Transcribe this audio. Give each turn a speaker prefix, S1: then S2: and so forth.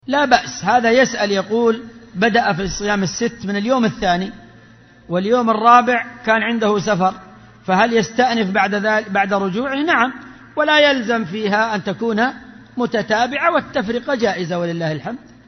S1: لا بأس. هذا يسأل يقول بدأ في صيام الست من اليوم الثاني واليوم الرابع كان عنده سفر، فهل يستأنف بعد ذلك بعد رجوعه؟ نعم، ولا يلزم فيها أن تكون متتابعة، والتفرقة جائزة ولله الحمد.